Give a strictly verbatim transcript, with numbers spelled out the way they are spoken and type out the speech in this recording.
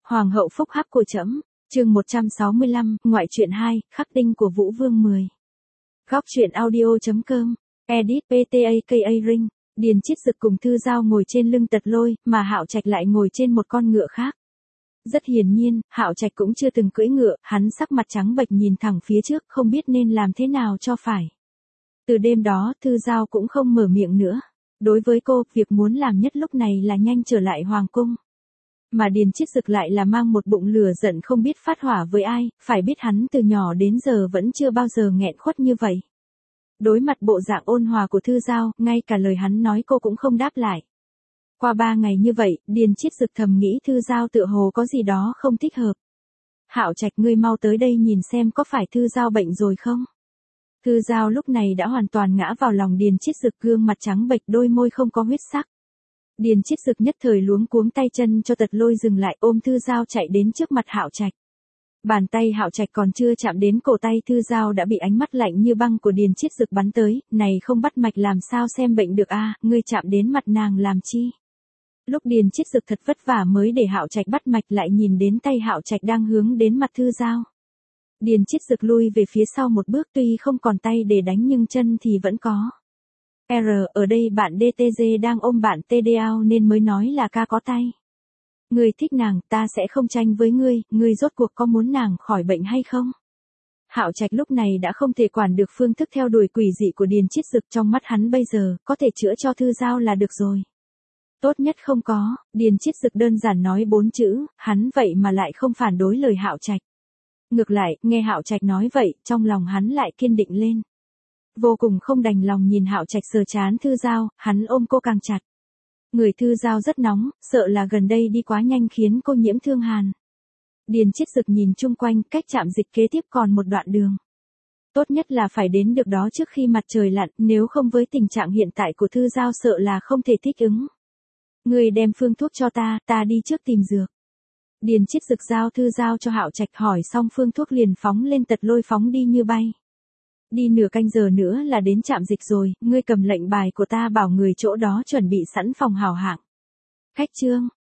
Hoàng hậu phúc hắc của trẫm, chương một trăm sáu mươi lăm, ngoại truyện hai, khắc tinh của Vũ Vương mười. Góc truyện audio.com, edit pê tê a ca ring, Điền Chiết Dực cùng Thư Giao ngồi trên lưng Tật Lôi, mà Hạo Trạch lại ngồi trên một con ngựa khác. Rất hiển nhiên, Hạo Trạch cũng chưa từng cưỡi ngựa, hắn sắc mặt trắng bệch nhìn thẳng phía trước, không biết nên làm thế nào cho phải. Từ đêm đó, Thư Giao cũng không mở miệng nữa. Đối với cô, việc muốn làm nhất lúc này là nhanh trở lại hoàng cung. Mà Điền Chiết Dực lại là mang một bụng lửa giận không biết phát hỏa với ai, phải biết hắn từ nhỏ đến giờ vẫn chưa bao giờ nghẹn khuất như vậy. Đối mặt bộ dạng ôn hòa của Thư Giao, ngay cả lời hắn nói cô cũng không đáp lại. Qua ba ngày như vậy, Điền Chiết Dực thầm nghĩ Thư Giao tựa hồ có gì đó không thích hợp. Hạo Trạch, ngươi mau tới đây nhìn xem có phải Thư Giao bệnh rồi không? Thư Giao lúc này đã hoàn toàn ngã vào lòng Điền Chiết Dực, gương mặt trắng bệch, đôi môi không có huyết sắc. Điền Chiết Dực nhất thời luống cuống, tay chân cho Tật Lôi dừng lại, ôm Thư Giao chạy đến trước mặt Hạo Trạch. Bàn tay Hạo Trạch còn chưa chạm đến cổ tay Thư Giao đã bị ánh mắt lạnh như băng của Điền Chiết Dực bắn tới, này không bắt mạch làm sao xem bệnh được a, ngươi chạm đến mặt nàng làm chi? Lúc Điền Chiết Dực thật vất vả mới để Hạo Trạch bắt mạch lại nhìn đến tay Hạo Trạch đang hướng đến mặt Thư Giao. Điền Chiết Dực lui về phía sau một bước, tuy không còn tay để đánh nhưng chân thì vẫn có. R, ở đây bạn đê tê giê đang ôm bạn tê đê ao nên mới nói là ca có tay. Ngươi thích nàng, ta sẽ không tranh với ngươi, ngươi rốt cuộc có muốn nàng khỏi bệnh hay không? Hạo Trạch lúc này đã không thể quản được phương thức theo đuổi quỷ dị của Điền Chiết Dực, trong mắt hắn bây giờ, có thể chữa cho Thư Giao là được rồi. Tốt nhất không có, Điền Chiết Dực đơn giản nói bốn chữ, hắn vậy mà lại không phản đối lời Hạo Trạch. Ngược lại, nghe Hạo Trạch nói vậy, trong lòng hắn lại kiên định lên. Vô cùng không đành lòng nhìn Hạo Trạch sờ trán Thư Giao, hắn ôm cô càng chặt. Người Thư Giao rất nóng, sợ là gần đây đi quá nhanh khiến cô nhiễm thương hàn. Điền Chiết Dực nhìn chung quanh, cách trạm dịch kế tiếp còn một đoạn đường. Tốt nhất là phải đến được đó trước khi mặt trời lặn, nếu không với tình trạng hiện tại của Thư Giao sợ là không thể thích ứng. Người đem phương thuốc cho ta, ta đi trước tìm dược. Điền Chiết Dực giao Thư Giao cho Hạo Trạch, hỏi xong phương thuốc liền phóng lên Tật Lôi, phóng đi như bay. Đi nửa canh giờ nữa là đến trạm dịch rồi, ngươi cầm lệnh bài của ta bảo người chỗ đó chuẩn bị sẵn phòng hảo hạng. Khách trương,